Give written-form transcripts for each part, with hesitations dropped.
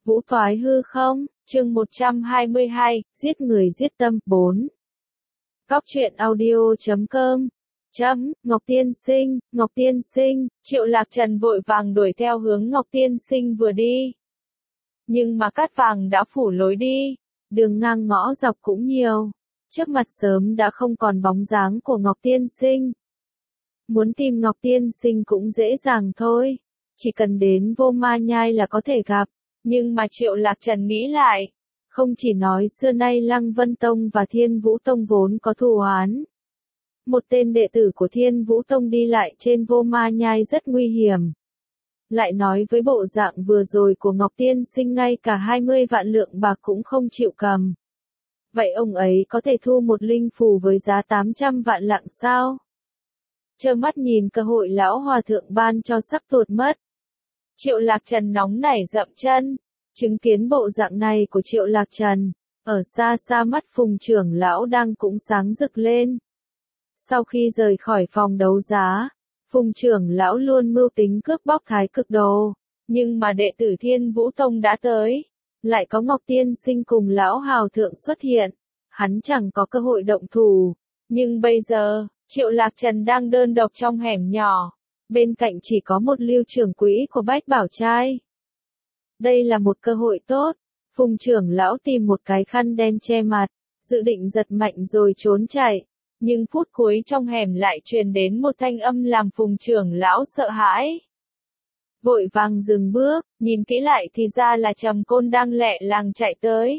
Vũ thoái hư không, chương 122, giết người giết tâm, 4. Góc truyện audio.com Ngọc Tiên Sinh, Triệu Lạc Trần vội vàng đuổi theo hướng Ngọc Tiên Sinh vừa đi. Nhưng mà cát vàng đã phủ lối đi, đường ngang ngõ dọc cũng nhiều, trước mặt sớm đã không còn bóng dáng của Ngọc Tiên Sinh. Muốn tìm Ngọc Tiên Sinh cũng dễ dàng thôi, chỉ cần đến Vô Ma Nhai là có thể gặp. Nhưng mà Triệu Lạc Trần nghĩ lại, không chỉ nói xưa nay Lăng Vân Tông và Thiên Vũ Tông vốn có thù oán. Một tên đệ tử của Thiên Vũ Tông đi lại trên Vô Ma Nhai rất nguy hiểm. Lại nói với bộ dạng vừa rồi của Ngọc Tiên Sinh ngay cả 20 vạn lượng bạc cũng không chịu cầm. Vậy ông ấy có thể thu một linh phù với giá 800 vạn lạng sao? Trơ mắt nhìn cơ hội lão hòa thượng ban cho sắp tuột mất. Triệu Lạc Trần nóng nảy dậm chân, chứng kiến bộ dạng này của Triệu Lạc Trần, ở xa xa mắt Phùng trưởng lão đang cũng sáng rực lên. Sau khi rời khỏi phòng đấu giá, Phùng trưởng lão luôn mưu tính cướp bóc Thái Cực Đồ, nhưng mà đệ tử Thiên Vũ Tông đã tới, lại có Ngọc Tiên Sinh cùng lão hào thượng xuất hiện, hắn chẳng có cơ hội động thủ, nhưng bây giờ, Triệu Lạc Trần đang đơn độc trong hẻm nhỏ. Bên cạnh chỉ có một Lưu trưởng quỹ của Bách Bảo Trai. Đây là một cơ hội tốt. Phùng trưởng lão tìm một cái khăn đen che mặt, dự định giật mạnh rồi trốn chạy. Nhưng phút cuối trong hẻm lại truyền đến một thanh âm làm Phùng trưởng lão sợ hãi. Vội vàng dừng bước, nhìn kỹ lại thì ra là Trầm Côn đang lẹ làng chạy tới.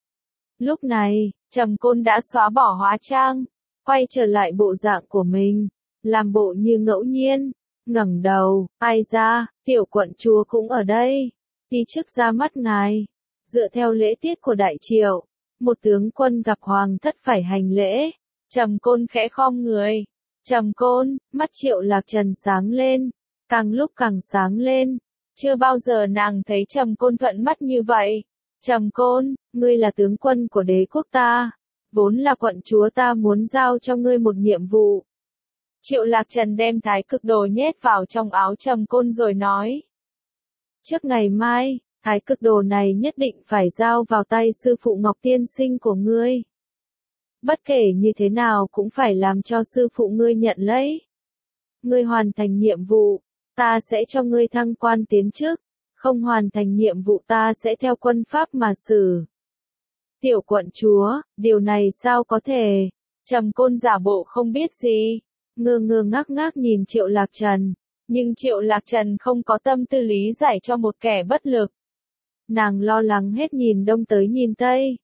Lúc này, Trầm Côn đã xóa bỏ hóa trang, quay trở lại bộ dạng của mình, làm bộ như ngẫu nhiên. Ngẩng đầu, ai ra, tiểu quận chúa cũng ở đây, đi trước ra mắt ngài. Dựa theo lễ tiết của Đại Triệu, một tướng quân gặp hoàng thất phải hành lễ. Trầm Côn khẽ khom người. Trầm Côn, mắt Triệu Lạc Trần sáng lên, càng lúc càng sáng lên. Chưa bao giờ nàng thấy Trầm Côn thuận mắt như vậy. Trầm Côn, ngươi là tướng quân của đế quốc ta, vốn là quận chúa ta muốn giao cho ngươi một nhiệm vụ. Triệu Lạc Trần đem Thái Cực Đồ nhét vào trong áo Trầm Côn rồi nói. Trước ngày mai, Thái Cực Đồ này nhất định phải giao vào tay sư phụ Ngọc Tiên Sinh của ngươi. Bất kể như thế nào cũng phải làm cho sư phụ ngươi nhận lấy. Ngươi hoàn thành nhiệm vụ, ta sẽ cho ngươi thăng quan tiến chức, không hoàn thành nhiệm vụ ta sẽ theo quân pháp mà xử. Tiểu quận chúa, điều này sao có thể? Trầm Côn giả bộ không biết gì. Ngơ ngơ ngác ngác nhìn Triệu Lạc Trần, nhưng Triệu Lạc Trần không có tâm tư lý giải cho một kẻ bất lực. Nàng lo lắng hết nhìn đông tới nhìn tây.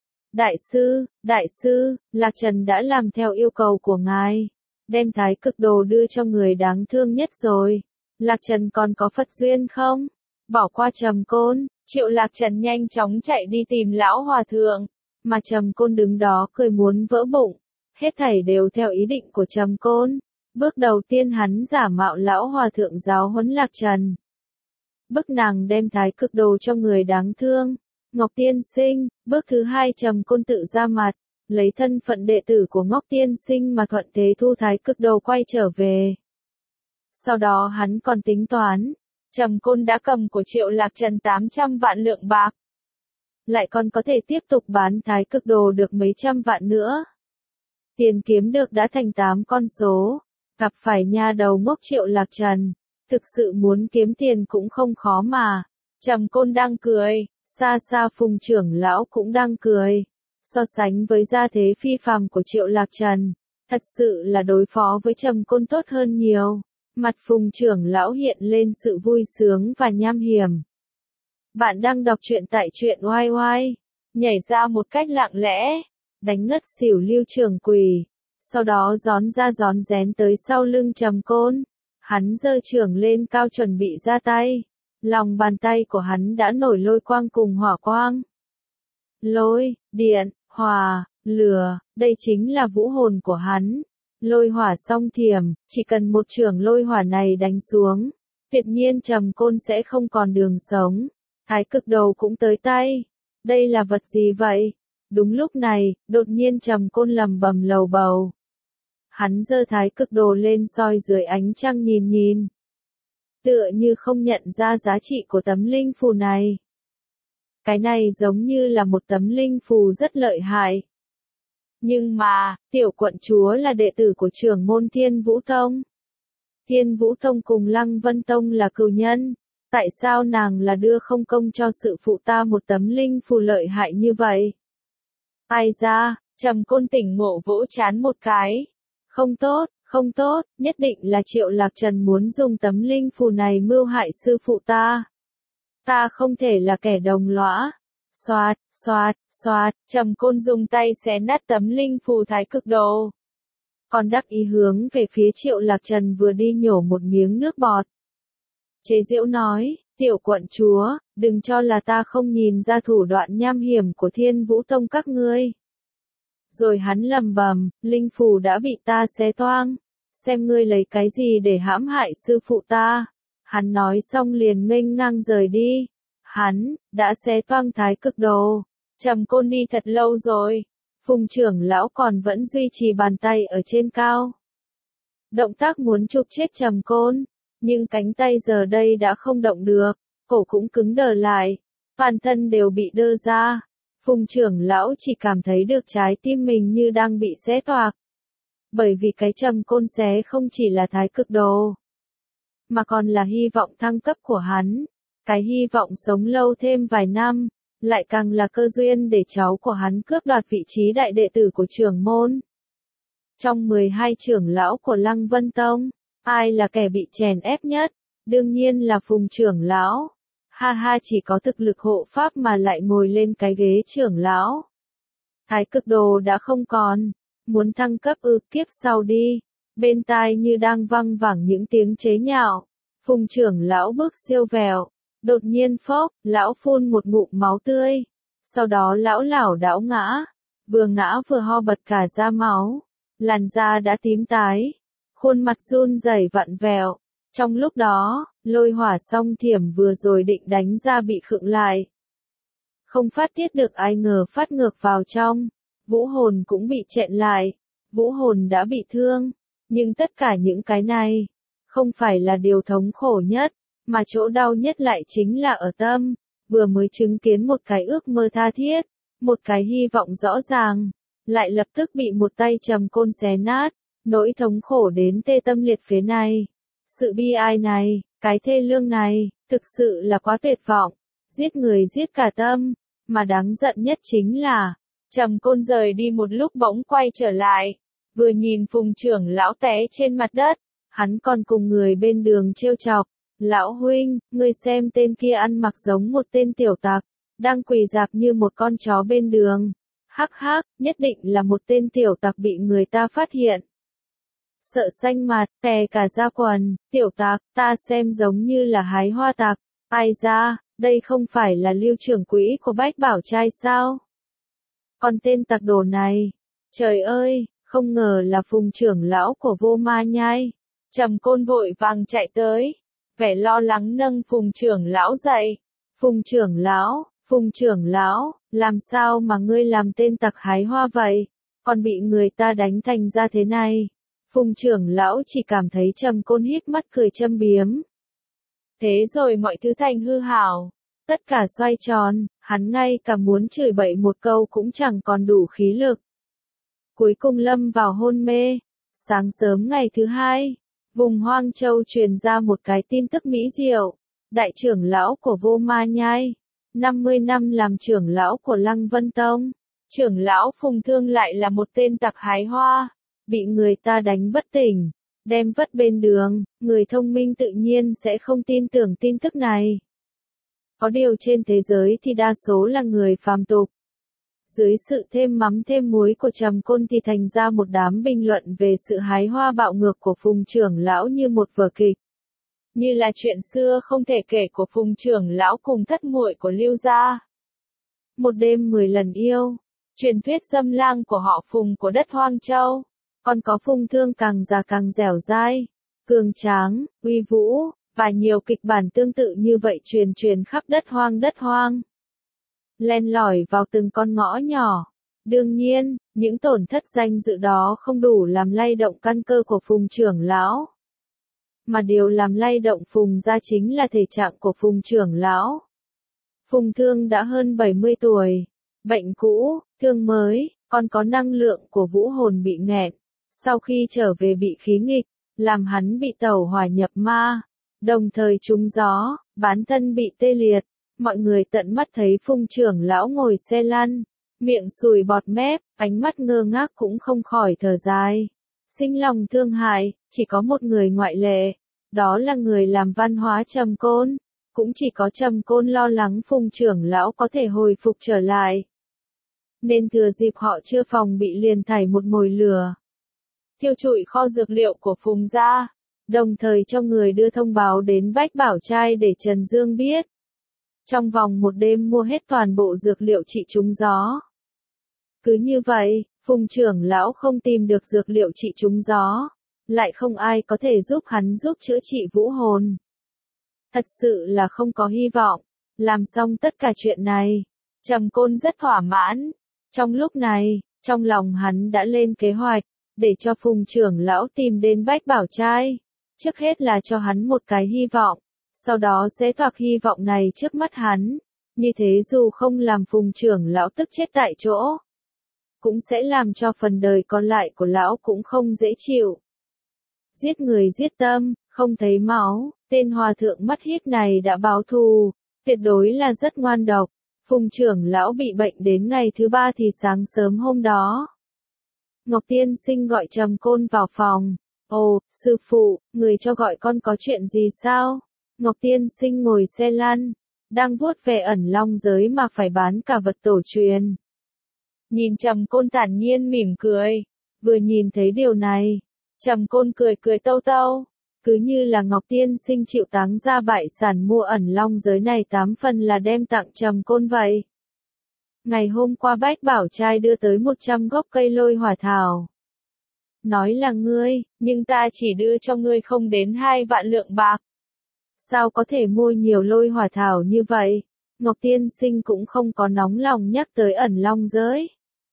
Đại sư, Lạc Trần đã làm theo yêu cầu của ngài, đem Thái Cực Đồ đưa cho người đáng thương nhất rồi. Lạc Trần còn có Phật duyên không? Bỏ qua Trầm Côn, Triệu Lạc Trần nhanh chóng chạy đi tìm lão hòa thượng, mà Trầm Côn đứng đó cười muốn vỡ bụng. Hết thảy đều theo ý định của Trầm Côn. Bước đầu tiên hắn giả mạo lão hòa thượng giáo huấn Lạc Trần. Bức nàng đem Thái Cực Đồ cho người đáng thương. Ngọc Tiên Sinh, bước thứ hai Trầm Côn tự ra mặt, lấy thân phận đệ tử của Ngọc Tiên Sinh mà thuận thế thu Thái Cực Đồ quay trở về. Sau đó hắn còn tính toán, Trầm Côn đã cầm của Triệu Lạc Trần 800 vạn lượng bạc. Lại còn có thể tiếp tục bán Thái Cực Đồ được mấy trăm vạn nữa. Tiền kiếm được đã thành 8 con số. Gặp phải nha đầu ngốc Triệu Lạc Trần, thực sự muốn kiếm tiền cũng không khó mà. Trầm Côn đang cười, xa xa Phùng trưởng lão cũng đang cười. So sánh với gia thế phi phàm của Triệu Lạc Trần, thật sự là đối phó với Trầm Côn tốt hơn nhiều. Mặt Phùng trưởng lão hiện lên sự vui sướng và nham hiểm. Bạn đang đọc truyện tại truyện oai oai, nhảy ra một cách lặng lẽ, đánh ngất xỉu Lưu trưởng quỳ. Sau đó gión ra gión rén tới sau lưng Trầm Côn. Hắn giơ trưởng lên cao chuẩn bị ra tay. Lòng bàn tay của hắn đã nổi lôi quang cùng hỏa quang. Lôi, điện, hỏa, lửa, đây chính là vũ hồn của hắn. Lôi hỏa song thiểm, chỉ cần một chưởng lôi hỏa này đánh xuống, tuyệt nhiên Trầm Côn sẽ không còn đường sống. Thái Cực Đồ cũng tới tay. Đây là vật gì vậy? Đúng lúc này, đột nhiên Trầm Côn lầm bầm lầu bầu. Hắn giơ Thái Cực Đồ lên soi dưới ánh trăng nhìn. Tựa như không nhận ra giá trị của tấm linh phù này. Cái này giống như là một tấm linh phù rất lợi hại. Nhưng mà, tiểu quận chúa là đệ tử của trưởng môn Thiên Vũ Tông. Thiên Vũ Tông cùng Lăng Vân Tông là cừu nhân. Tại sao nàng là đưa không công cho sự phụ ta một tấm linh phù lợi hại như vậy? Ai ra, Trầm Côn tỉnh ngộ vỗ chán một cái. Không tốt, không tốt, nhất định là Triệu Lạc Trần muốn dùng tấm linh phù này mưu hại sư phụ ta. Ta không thể là kẻ đồng lõa. Xoạt, xoạt, xoạt, Trầm Côn dùng tay xé nát tấm linh phù thái cực đồ. Còn đắc ý hướng về phía Triệu Lạc Trần vừa đi nhổ một miếng nước bọt. Chế giễu nói, tiểu quận chúa, đừng cho là ta không nhìn ra thủ đoạn nham hiểm của Thiên Vũ Tông các ngươi. Rồi hắn lầm bầm, linh phù đã bị ta xé toang. Xem ngươi lấy cái gì để hãm hại sư phụ ta. Hắn nói xong liền nghênh ngang rời đi. Hắn, đã xé toang thái cực đồ. Trầm Côn đi thật lâu rồi. Phùng trưởng lão còn vẫn duy trì bàn tay ở trên cao. Động tác muốn chụp chết Trầm Côn. Nhưng cánh tay giờ đây đã không động được. Cổ cũng cứng đờ lại. Toàn thân đều bị đơ ra. Phùng trưởng lão chỉ cảm thấy được trái tim mình như đang bị xé toạc. Bởi vì cái Trầm Côn xé không chỉ là thái cực đồ. Mà còn là hy vọng thăng cấp của hắn. Cái hy vọng sống lâu thêm vài năm. Lại càng là cơ duyên để cháu của hắn cướp đoạt vị trí đại đệ tử của trưởng môn. Trong 12 trưởng lão của Lăng Vân Tông, ai là kẻ bị chèn ép nhất? Đương nhiên là Phùng trưởng lão. Ha ha, chỉ có thực lực hộ pháp mà lại ngồi lên cái ghế trưởng lão. Thái cực đồ đã không còn. Muốn thăng cấp kiếp sau đi. Bên tai như đang văng vẳng những tiếng chế nhạo. Phùng trưởng lão bước siêu vẹo. Đột nhiên phốc, lão phun một ngụm máu tươi. Sau đó lão lảo đảo ngã. Vừa ngã vừa ho bật cả ra máu. Làn da đã tím tái. Khuôn mặt run rẩy vặn vẹo. Trong lúc đó, lôi hỏa song thiểm vừa rồi định đánh ra bị khựng lại. Không phát tiết được ai ngờ phát ngược vào trong. Vũ hồn cũng bị chẹn lại. Vũ hồn đã bị thương. Nhưng tất cả những cái này, không phải là điều thống khổ nhất. Mà chỗ đau nhất lại chính là ở tâm, vừa mới chứng kiến một cái ước mơ tha thiết, một cái hy vọng rõ ràng, lại lập tức bị một tay Trầm Côn xé nát, nỗi thống khổ đến tê tâm liệt phế này. Sự bi ai này, cái thê lương này, thực sự là quá tuyệt vọng, giết người giết cả tâm, mà đáng giận nhất chính là, Trầm Côn rời đi một lúc bỗng quay trở lại, vừa nhìn Phùng trưởng lão té trên mặt đất, hắn còn cùng người bên đường trêu chọc. Lão huynh, ngươi xem tên kia ăn mặc giống một tên tiểu tặc, đang quỳ rạp như một con chó bên đường. Hắc hắc, nhất định là một tên tiểu tặc bị người ta phát hiện. Sợ xanh mặt, tè cả da quần, tiểu tặc, ta xem giống như là hái hoa tặc. Ai ra, đây không phải là Lưu trưởng quỹ của Bách Bảo Trai sao? Còn tên tặc đồ này, trời ơi, không ngờ là Phùng trưởng lão của Vô Ma Nhai. Trầm Côn vội vàng chạy tới. Vẻ lo lắng nâng Phùng trưởng lão dậy. Phùng trưởng lão, làm sao mà ngươi làm tên tặc hái hoa vậy? Còn bị người ta đánh thành ra thế này. Phùng trưởng lão chỉ cảm thấy Trầm Côn híp mắt cười châm biếm. Thế rồi mọi thứ thành hư hảo. Tất cả xoay tròn, hắn ngay cả muốn chửi bậy một câu cũng chẳng còn đủ khí lực. Cuối cùng lâm vào hôn mê. Sáng sớm ngày thứ hai. Vùng Hoang Châu truyền ra một cái tin tức mỹ diệu. Đại trưởng lão của Vô Ma Nhai, 50 năm làm trưởng lão của Lăng Vân Tông. Trưởng lão Phùng Thương lại là một tên tặc hái hoa, bị người ta đánh bất tỉnh, đem vất bên đường, người thông minh tự nhiên sẽ không tin tưởng tin tức này. Có điều trên thế giới thì đa số là người phàm tục. Dưới sự thêm mắm thêm muối của Trầm Côn thì thành ra một đám bình luận về sự hái hoa bạo ngược của Phùng trưởng lão như một vở kịch. Như là chuyện xưa không thể kể của Phùng trưởng lão cùng thất muội của Lưu gia. Một đêm 10 lần yêu. Truyền thuyết dâm lang của họ Phùng của đất Hoang Châu. Còn có Phùng Thương càng già càng dẻo dai, cường tráng, uy vũ, và nhiều kịch bản tương tự như vậy truyền khắp đất hoang. Len lỏi vào từng con ngõ nhỏ. Đương nhiên, những tổn thất danh dự đó không đủ làm lay động căn cơ của Phùng trưởng lão. Mà điều làm lay động Phùng gia chính là thể trạng của Phùng trưởng lão. Phùng Thương đã hơn 70 tuổi. Bệnh cũ, thương mới, còn có năng lượng của vũ hồn bị nghẹn. Sau khi trở về bị khí nghịch, làm hắn bị tẩu hỏa nhập ma. Đồng thời trúng gió, bán thân bị tê liệt. Mọi người tận mắt thấy Phùng trưởng lão ngồi xe lăn, miệng sùi bọt mép, ánh mắt ngơ ngác cũng không khỏi thở dài. Sinh lòng thương hại, chỉ có một người ngoại lệ. Đó là người làm văn hóa Trầm Côn. Cũng chỉ có Trầm Côn lo lắng Phùng trưởng lão có thể hồi phục trở lại. Nên thừa dịp họ chưa phòng bị liền thảy một mồi lửa. Thiêu trụi kho dược liệu của Phùng gia. Đồng thời cho người đưa thông báo đến Bách Bảo Trai để Trần Dương biết. Trong vòng một đêm mua hết toàn bộ dược liệu trị trúng gió. Cứ như vậy, Phùng trưởng lão không tìm được dược liệu trị trúng gió. Lại không ai có thể giúp hắn giúp chữa trị vũ hồn. Thật sự là không có hy vọng. Làm xong tất cả chuyện này, Trầm Côn rất thỏa mãn. Trong lúc này, trong lòng hắn đã lên kế hoạch, để cho Phùng trưởng lão tìm đến Bách Bảo Trai. Trước hết là cho hắn một cái hy vọng, sau đó sẽ thoạc hy vọng này trước mắt hắn. Như thế dù không làm Phùng trưởng lão tức chết tại chỗ, cũng sẽ làm cho phần đời còn lại của lão cũng không dễ chịu. Giết người giết tâm, không thấy máu, tên hòa thượng mắt hiếp này đã báo thù, tuyệt đối là rất ngoan độc. Phùng trưởng lão bị bệnh đến ngày thứ 3 thì sáng sớm hôm đó. Ngọc Tiên Sinh gọi Trầm Côn vào phòng. Ồ, sư phụ, người cho gọi con có chuyện gì sao? Ngọc Tiên Sinh ngồi xe lăn, đang vuốt về ẩn long giới mà phải bán cả vật tổ truyền. Nhìn Trầm Côn thản nhiên mỉm cười. Vừa nhìn thấy điều này, Trầm Côn cười cười tâu tâu. Cứ như là Ngọc Tiên Sinh chịu táng ra bại sản mua ẩn long giới này 8 phần là đem tặng Trầm Côn vậy. Ngày hôm qua Bách Bảo Trai đưa tới 100 gốc cây lôi hỏa thảo. Nói là ngươi, nhưng ta chỉ đưa cho ngươi không đến 2 vạn lượng bạc. Sao có thể mua nhiều lôi hỏa thảo như vậy? Ngọc Tiên Sinh cũng không có nóng lòng nhắc tới ẩn long giới.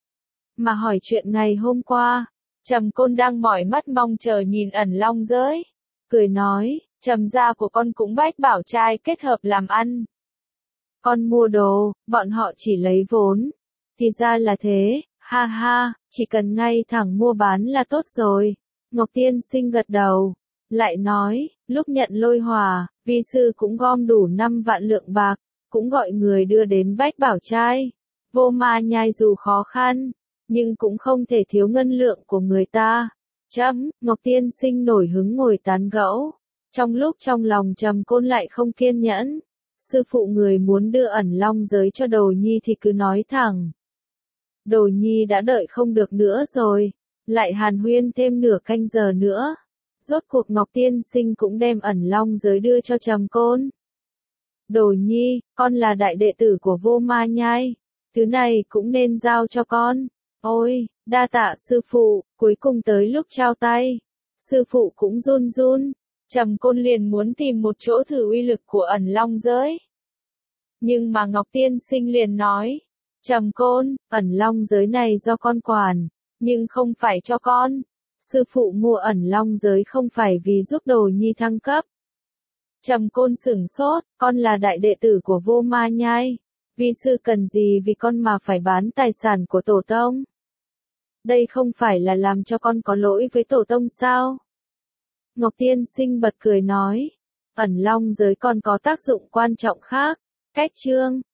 Mà hỏi chuyện ngày hôm qua, Trầm Côn đang mỏi mắt mong chờ nhìn ẩn long giới. Cười nói, Trầm gia của con cũng Bách Bảo Trai kết hợp làm ăn. Con mua đồ, bọn họ chỉ lấy vốn. Thì ra là thế, ha ha, chỉ cần ngay thẳng mua bán là tốt rồi. Ngọc Tiên Sinh gật đầu, lại nói, lúc nhận lôi hỏa, vi sư cũng gom đủ 5 vạn lượng bạc, cũng gọi người đưa đến Bách Bảo Trai. Vô Ma Nhai dù khó khăn, nhưng cũng không thể thiếu ngân lượng của người ta. Ngọc Tiên Sinh nổi hứng ngồi tán gẫu. Trong lúc trong lòng Trầm Côn lại không kiên nhẫn. Sư phụ người muốn đưa ẩn long giới cho Đồ Nhi thì cứ nói thẳng. Đồ Nhi đã đợi không được nữa rồi. Lại hàn huyên thêm nửa canh giờ nữa. Rốt cuộc Ngọc Tiên Sinh cũng đem ẩn long giới đưa cho Trầm Côn. Đồ Nhi, con là đại đệ tử của Vô Ma Nhai. Thứ này cũng nên giao cho con. Ôi, đa tạ sư phụ, cuối cùng tới lúc trao tay. Sư phụ cũng run run. Trầm Côn liền muốn tìm một chỗ thử uy lực của ẩn long giới. Nhưng mà Ngọc Tiên Sinh liền nói. Trầm Côn, ẩn long giới này do con quản, nhưng không phải cho con. Sư phụ mua ẩn long giới không phải vì giúp Đồ Nhi thăng cấp. Trầm Côn sửng sốt, con là đại đệ tử của Vô Ma Nhai. Vi sư cần gì vì con mà phải bán tài sản của tổ tông? Đây không phải là làm cho con có lỗi với tổ tông sao? Ngọc Tiên Sinh bật cười nói, ẩn long giới còn có tác dụng quan trọng khác. Cách chương